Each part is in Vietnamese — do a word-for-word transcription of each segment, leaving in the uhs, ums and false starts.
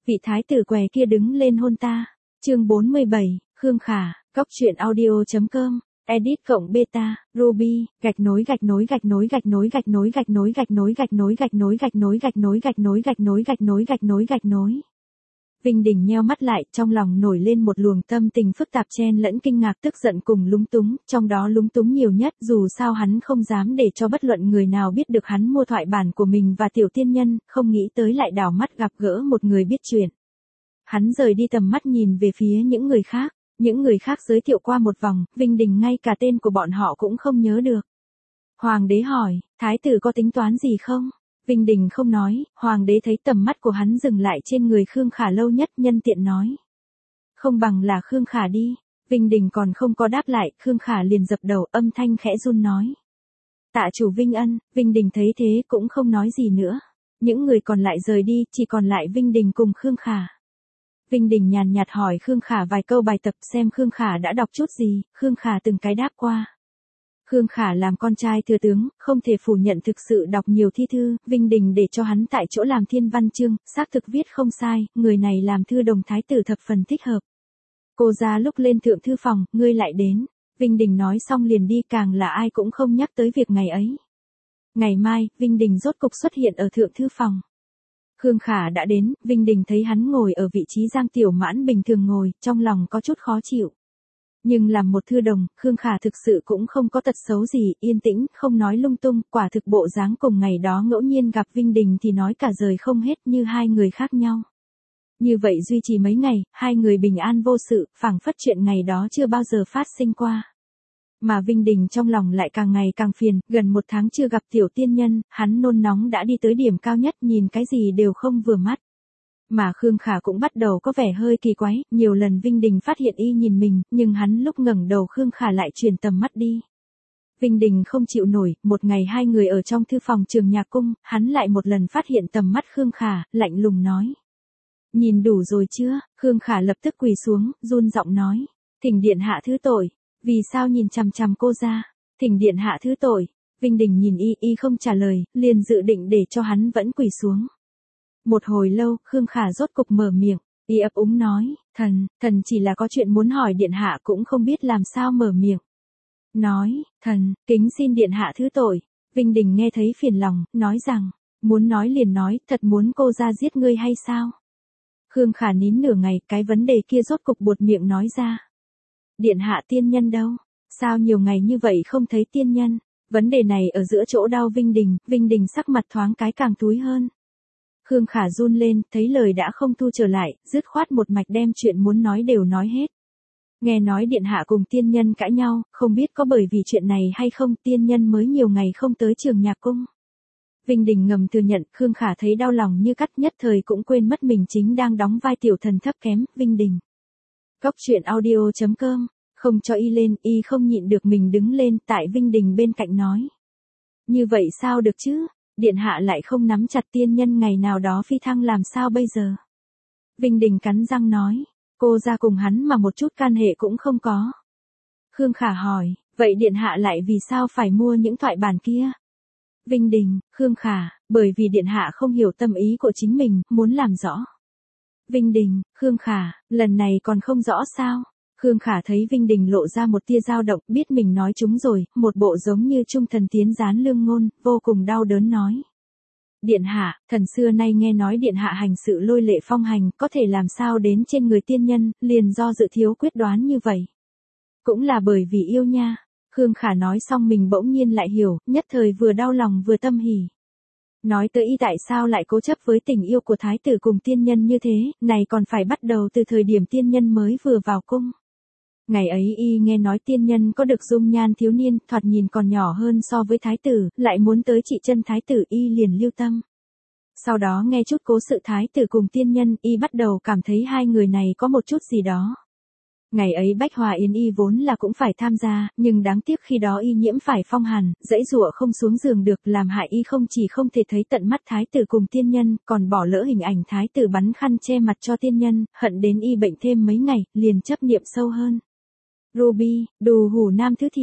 vị thái tử què kia đứng lên hôn ta. Chương bốn mươi bảy, Khương Khả, Góc truyện audio.com, edit cộng beta, Ruby, gạch nối gạch nối gạch nối gạch nối gạch nối gạch nối gạch nối gạch nối gạch nối gạch nối gạch nối gạch nối gạch nối gạch nối gạch nối gạch nối. Vinh Đình nheo mắt lại, trong lòng nổi lên một luồng tâm tình phức tạp chen lẫn kinh ngạc, tức giận cùng lúng túng, trong đó lúng túng nhiều nhất, dù sao hắn không dám để cho bất luận người nào biết được hắn mua thoại bản của mình và tiểu tiên nhân, không nghĩ tới lại đảo mắt gặp gỡ một người biết chuyện. Hắn rời đi tầm mắt nhìn về phía những người khác, những người khác giới thiệu qua một vòng, Vinh Đình ngay cả tên của bọn họ cũng không nhớ được. Hoàng đế hỏi, thái tử có tính toán gì không? Vinh Đình không nói, hoàng đế thấy tầm mắt của hắn dừng lại trên người Khương Khả lâu nhất, nhân tiện nói. Không bằng là Khương Khả đi. Vinh Đình còn không có đáp lại, Khương Khả liền dập đầu, âm thanh khẽ run nói. Tạ chủ Vinh ân. Vinh Đình thấy thế cũng không nói gì nữa. Những người còn lại rời đi, chỉ còn lại Vinh Đình cùng Khương Khả. Vinh Đình nhàn nhạt hỏi Khương Khả vài câu bài tập xem Khương Khả đã đọc chút gì, Khương Khả từng cái đáp qua. Khương Khả làm con trai thừa tướng, không thể phủ nhận thực sự đọc nhiều thi thư, Vinh Đình để cho hắn tại chỗ làm thiên văn chương, xác thực viết không sai, người này làm thư đồng thái tử thập phần thích hợp. Cô ra lúc lên thượng thư phòng, ngươi lại đến. Vinh Đình nói xong liền đi, càng là ai cũng không nhắc tới việc ngày ấy. Ngày mai, Vinh Đình rốt cục xuất hiện ở thượng thư phòng. Khương Khả đã đến, Vinh Đình thấy hắn ngồi ở vị trí Giang Tiểu Mãn bình thường ngồi, trong lòng có chút khó chịu. Nhưng làm một thư đồng, Khương Khả thực sự cũng không có tật xấu gì, yên tĩnh, không nói lung tung, quả thực bộ dáng cùng ngày đó ngẫu nhiên gặp Vinh Đình thì nói cả rời không hết như hai người khác nhau. Như vậy duy trì mấy ngày, hai người bình an vô sự, phảng phất chuyện ngày đó chưa bao giờ phát sinh qua. Mà Vinh Đình trong lòng lại càng ngày càng phiền, gần một tháng chưa gặp tiểu tiên nhân, hắn nôn nóng đã đi tới điểm cao nhất, nhìn cái gì đều không vừa mắt. Mà Khương Khả cũng bắt đầu có vẻ hơi kỳ quái, nhiều lần Vinh Đình phát hiện y nhìn mình, nhưng hắn lúc ngẩng đầu Khương Khả lại chuyển tầm mắt đi. Vinh Đình không chịu nổi, một ngày hai người ở trong thư phòng Trường Nhạc Cung, hắn lại một lần phát hiện tầm mắt Khương Khả, lạnh lùng nói. Nhìn đủ rồi chưa? Khương Khả lập tức quỳ xuống, run giọng nói. Thỉnh điện hạ thứ tội. Vì sao nhìn chằm chằm cô ra? Thỉnh điện hạ thứ tội. Vinh Đình nhìn y, y không trả lời, liền dự định để cho hắn vẫn quỳ xuống. Một hồi lâu, Khương Khả rốt cục mở miệng, y ấp úng nói, thần, thần chỉ là có chuyện muốn hỏi điện hạ cũng không biết làm sao mở miệng. Nói, thần, kính xin điện hạ thứ tội. Vinh Đình nghe thấy phiền lòng, nói rằng, muốn nói liền nói, thật muốn cô ra giết ngươi hay sao? Khương Khả nín nửa ngày, cái vấn đề kia rốt cục buột miệng nói ra. Điện hạ tiên nhân đâu? Sao nhiều ngày như vậy không thấy tiên nhân? Vấn đề này ở giữa chỗ đau Vinh Đình, Vinh Đình sắc mặt thoáng cái càng túi hơn. Khương Khả run lên, thấy lời đã không thu trở lại, dứt khoát một mạch đem chuyện muốn nói đều nói hết. Nghe nói điện hạ cùng tiên nhân cãi nhau, không biết có bởi vì chuyện này hay không, tiên nhân mới nhiều ngày không tới Trường Nhạc Cung. Vinh Đình ngầm thừa nhận, Khương Khả thấy đau lòng như cắt, nhất thời cũng quên mất mình chính đang đóng vai tiểu thần thấp kém, Vinh Đình. Góc truyện audio.com, không cho y lên, y không nhịn được mình đứng lên, tại Vinh Đình bên cạnh nói. Như vậy sao được chứ? Điện hạ lại không nắm chặt tiên nhân ngày nào đó phi thăng làm sao bây giờ? Vinh Đình cắn răng nói, cô ra cùng hắn mà một chút can hệ cũng không có. Khương Khả hỏi, vậy điện hạ lại vì sao phải mua những thoại bản kia? Vinh Đình, Khương Khả, bởi vì điện hạ không hiểu tâm ý của chính mình, muốn làm rõ. Vinh Đình, Khương Khả, lần này còn không rõ sao? Khương Khả thấy Vinh Đình lộ ra một tia dao động, biết mình nói trúng rồi, một bộ giống như trung thần tiến gián lương ngôn, vô cùng đau đớn nói. Điện hạ, thần xưa nay nghe nói điện hạ hành sự lôi lệ phong hành, có thể làm sao đến trên người tiên nhân, liền do dự thiếu quyết đoán như vậy. Cũng là bởi vì yêu nha. Khương Khả nói xong mình bỗng nhiên lại hiểu, nhất thời vừa đau lòng vừa tâm hỉ. Nói tới y tại sao lại cố chấp với tình yêu của thái tử cùng tiên nhân như thế, này còn phải bắt đầu từ thời điểm tiên nhân mới vừa vào cung. Ngày ấy y nghe nói tiên nhân có được dung nhan thiếu niên, thoạt nhìn còn nhỏ hơn so với thái tử, lại muốn tới trị chân thái tử y liền lưu tâm. Sau đó nghe chút cố sự thái tử cùng tiên nhân, y bắt đầu cảm thấy hai người này có một chút gì đó. Ngày ấy Bách Hòa Yến y vốn là cũng phải tham gia, nhưng đáng tiếc khi đó y nhiễm phải phong hàn, dãy dụa không xuống giường được, làm hại y không chỉ không thể thấy tận mắt thái tử cùng tiên nhân, còn bỏ lỡ hình ảnh thái tử bắn khăn che mặt cho tiên nhân, hận đến y bệnh thêm mấy ngày, liền chấp niệm sâu hơn. Ruby, đù hủ nam thứ thiệt.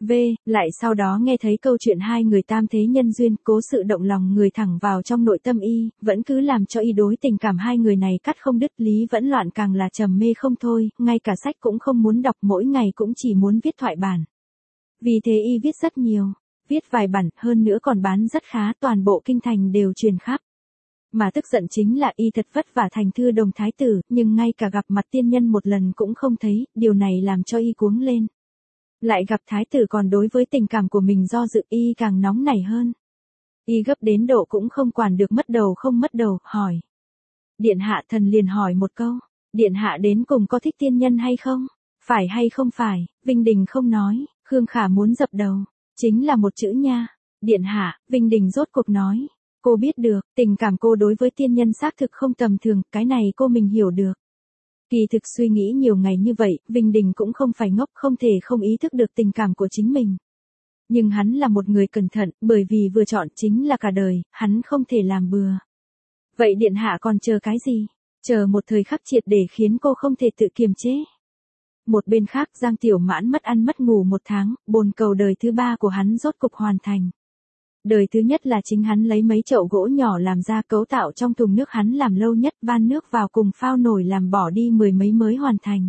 V, lại sau đó nghe thấy câu chuyện hai người tam thế nhân duyên, cố sự động lòng người thẳng vào trong nội tâm y, vẫn cứ làm cho y đối tình cảm hai người này cắt không đứt, Lý Vẫn Loạn càng là trầm mê không thôi, ngay cả sách cũng không muốn đọc, mỗi ngày cũng chỉ muốn viết thoại bản. Vì thế y viết rất nhiều, viết vài bản, hơn nữa còn bán rất khá, toàn bộ kinh thành đều truyền khắp. Mà tức giận chính là y thật vất vả thành thư đồng thái tử, nhưng ngay cả gặp mặt tiên nhân một lần cũng không thấy, điều này làm cho y cuống lên. Lại gặp thái tử còn đối với tình cảm của mình do dự, y càng nóng nảy hơn. Y gấp đến độ cũng không quản được mất đầu không mất đầu, hỏi. Điện hạ, thần liền hỏi một câu, điện hạ đến cùng có thích tiên nhân hay không? Phải hay không phải? Vinh Đình không nói, Khương Khả muốn dập đầu, chính là một chữ nha. Điện hạ, Vinh Đình rốt cuộc nói, cô biết được, tình cảm cô đối với tiên nhân xác thực không tầm thường, cái này cô mình hiểu được. Kỳ thực suy nghĩ nhiều ngày như vậy, Vinh Đình cũng không phải ngốc, không thể không ý thức được tình cảm của chính mình. Nhưng hắn là một người cẩn thận, bởi vì vừa chọn chính là cả đời, hắn không thể làm bừa. Vậy điện hạ còn chờ cái gì? Chờ một thời khắc triệt để khiến cô không thể tự kiềm chế. Một bên khác, Giang Tiểu Mãn mất ăn mất ngủ một tháng, bồn cầu đời thứ ba của hắn rốt cục hoàn thành. Đời thứ nhất là chính hắn lấy mấy chậu gỗ nhỏ làm ra, cấu tạo trong thùng nước hắn làm lâu nhất, van nước vào cùng phao nổi làm bỏ đi mười mấy mới hoàn thành.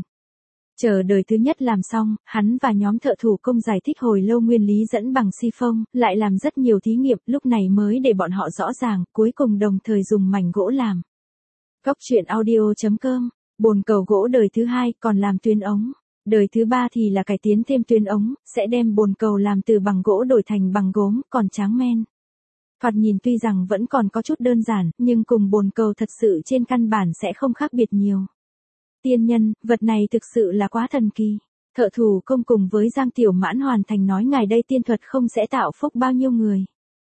Chờ đời thứ nhất làm xong, hắn và nhóm thợ thủ công giải thích hồi lâu nguyên lý dẫn bằng si phông, lại làm rất nhiều thí nghiệm, lúc này mới để bọn họ rõ ràng, cuối cùng đồng thời dùng mảnh gỗ làm. Góc truyện audio chấm com, bồn cầu gỗ đời thứ hai còn làm tuyến ống. Đời thứ ba thì là cải tiến thêm tuyến ống, sẽ đem bồn cầu làm từ bằng gỗ đổi thành bằng gốm, còn tráng men. Thoạt nhìn tuy rằng vẫn còn có chút đơn giản, nhưng cùng bồn cầu thật sự trên căn bản sẽ không khác biệt nhiều. Tiên nhân, vật này thực sự là quá thần kỳ. Thợ thủ công cùng với Giang Tiểu Mãn hoàn thành nói ngài đây tiên thuật không sẽ tạo phúc bao nhiêu người.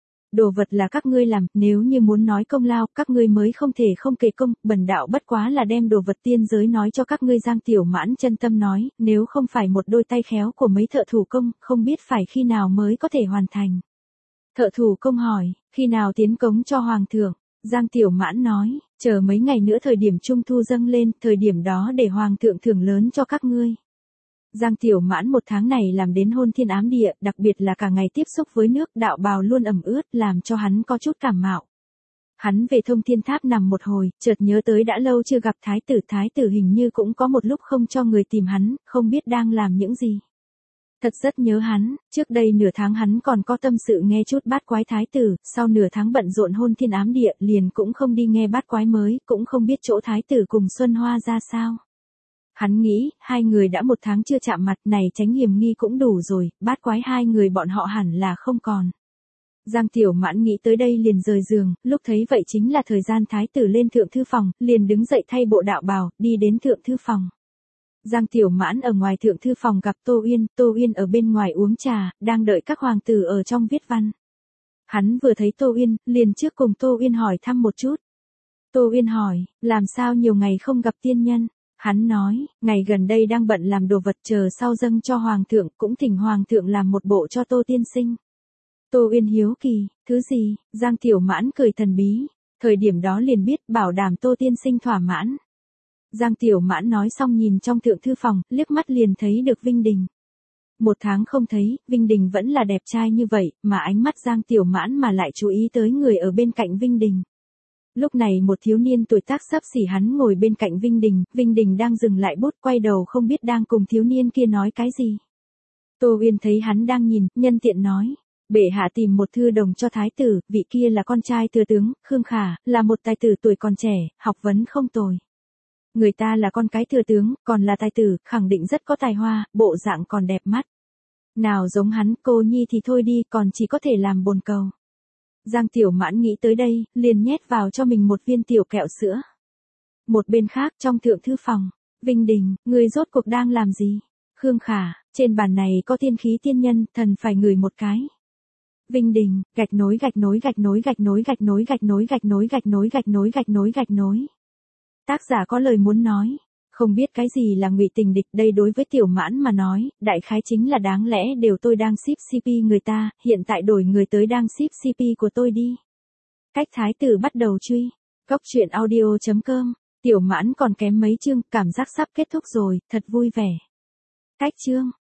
Đồ vật là các ngươi làm, nếu như muốn nói công lao, các ngươi mới không thể không kể công, bần đạo bất quá là đem đồ vật tiên giới nói cho các ngươi. Giang Tiểu Mãn chân tâm nói, nếu không phải một đôi tay khéo của mấy thợ thủ công, không biết phải khi nào mới có thể hoàn thành. Thợ thủ công hỏi, khi nào tiến cống cho hoàng thượng? Giang Tiểu Mãn nói, chờ mấy ngày nữa thời điểm trung thu dâng lên, thời điểm đó để hoàng thượng thưởng lớn cho các ngươi. Giang Tiểu Mãn một tháng này làm đến hôn thiên ám địa, đặc biệt là cả ngày tiếp xúc với nước, đạo bào luôn ẩm ướt, làm cho hắn có chút cảm mạo. Hắn về Thông Thiên Tháp nằm một hồi, chợt nhớ tới đã lâu chưa gặp thái tử, thái tử hình như cũng có một lúc không cho người tìm hắn, không biết đang làm những gì. Thật rất nhớ hắn, trước đây nửa tháng hắn còn có tâm sự nghe chút bát quái thái tử, sau nửa tháng bận rộn hôn thiên ám địa liền cũng không đi nghe bát quái mới, cũng không biết chỗ thái tử cùng Xuân Hoa ra sao. Hắn nghĩ, hai người đã một tháng chưa chạm mặt này tránh hiểm nghi cũng đủ rồi, bát quái hai người bọn họ hẳn là không còn. Giang Tiểu Mãn nghĩ tới đây liền rời giường, lúc thấy vậy chính là thời gian thái tử lên thượng thư phòng, liền đứng dậy thay bộ đạo bào, đi đến thượng thư phòng. Giang Tiểu Mãn ở ngoài thượng thư phòng gặp Tô Uyên, Tô Uyên ở bên ngoài uống trà, đang đợi các hoàng tử ở trong viết văn. Hắn vừa thấy Tô Uyên, liền trước cùng Tô Uyên hỏi thăm một chút. Tô Uyên hỏi, làm sao nhiều ngày không gặp tiên nhân? Hắn nói, ngày gần đây đang bận làm đồ vật chờ sau dâng cho hoàng thượng, cũng thỉnh hoàng thượng làm một bộ cho Tô tiên sinh. Tô Uyên hiếu kỳ, thứ gì? Giang Tiểu Mãn cười thần bí, thời điểm đó liền biết bảo đảm Tô tiên sinh thỏa mãn. Giang Tiểu Mãn nói xong nhìn trong thượng thư phòng, liếc mắt liền thấy được Vinh Đình. Một tháng không thấy, Vinh Đình vẫn là đẹp trai như vậy, mà ánh mắt Giang Tiểu Mãn mà lại chú ý tới người ở bên cạnh Vinh Đình. Lúc này một thiếu niên tuổi tác xấp xỉ hắn ngồi bên cạnh Vinh Đình, Vinh Đình đang dừng lại bút, quay đầu không biết đang cùng thiếu niên kia nói cái gì. Tô Uyên thấy hắn đang nhìn, nhân tiện nói, bệ hạ tìm một thư đồng cho thái tử, vị kia là con trai thừa tướng, Khương Khả, là một tài tử tuổi còn trẻ, học vấn không tồi. Người ta là con cái thừa tướng, còn là tài tử, khẳng định rất có tài hoa, bộ dạng còn đẹp mắt. Nào giống hắn, cô nhi thì thôi đi, còn chỉ có thể làm bồn cầu. Giang Tiểu Mãn nghĩ tới đây, liền nhét vào cho mình một viên tiểu kẹo sữa. Một bên khác trong thượng thư phòng, Vinh Đình, người rốt cuộc đang làm gì? Khương Khả, trên bàn này có tiên khí tiên nhân, thần phải ngửi một cái. Vinh Đình, gạch nối gạch nối gạch nối gạch nối gạch nối gạch nối gạch nối gạch nối gạch nối gạch nối gạch nối. Tác giả có lời muốn nói, không biết cái gì là ngụy tình địch, đây đối với Tiểu Mãn mà nói, đại khái chính là đáng lẽ đều tôi đang ship xê pê người ta, hiện tại đổi người tới đang ship xê pê của tôi đi. Cách thái tử bắt đầu truy. Góc truyện audio chấm com, Tiểu Mãn còn kém mấy chương, cảm giác sắp kết thúc rồi, thật vui vẻ. Cách chương.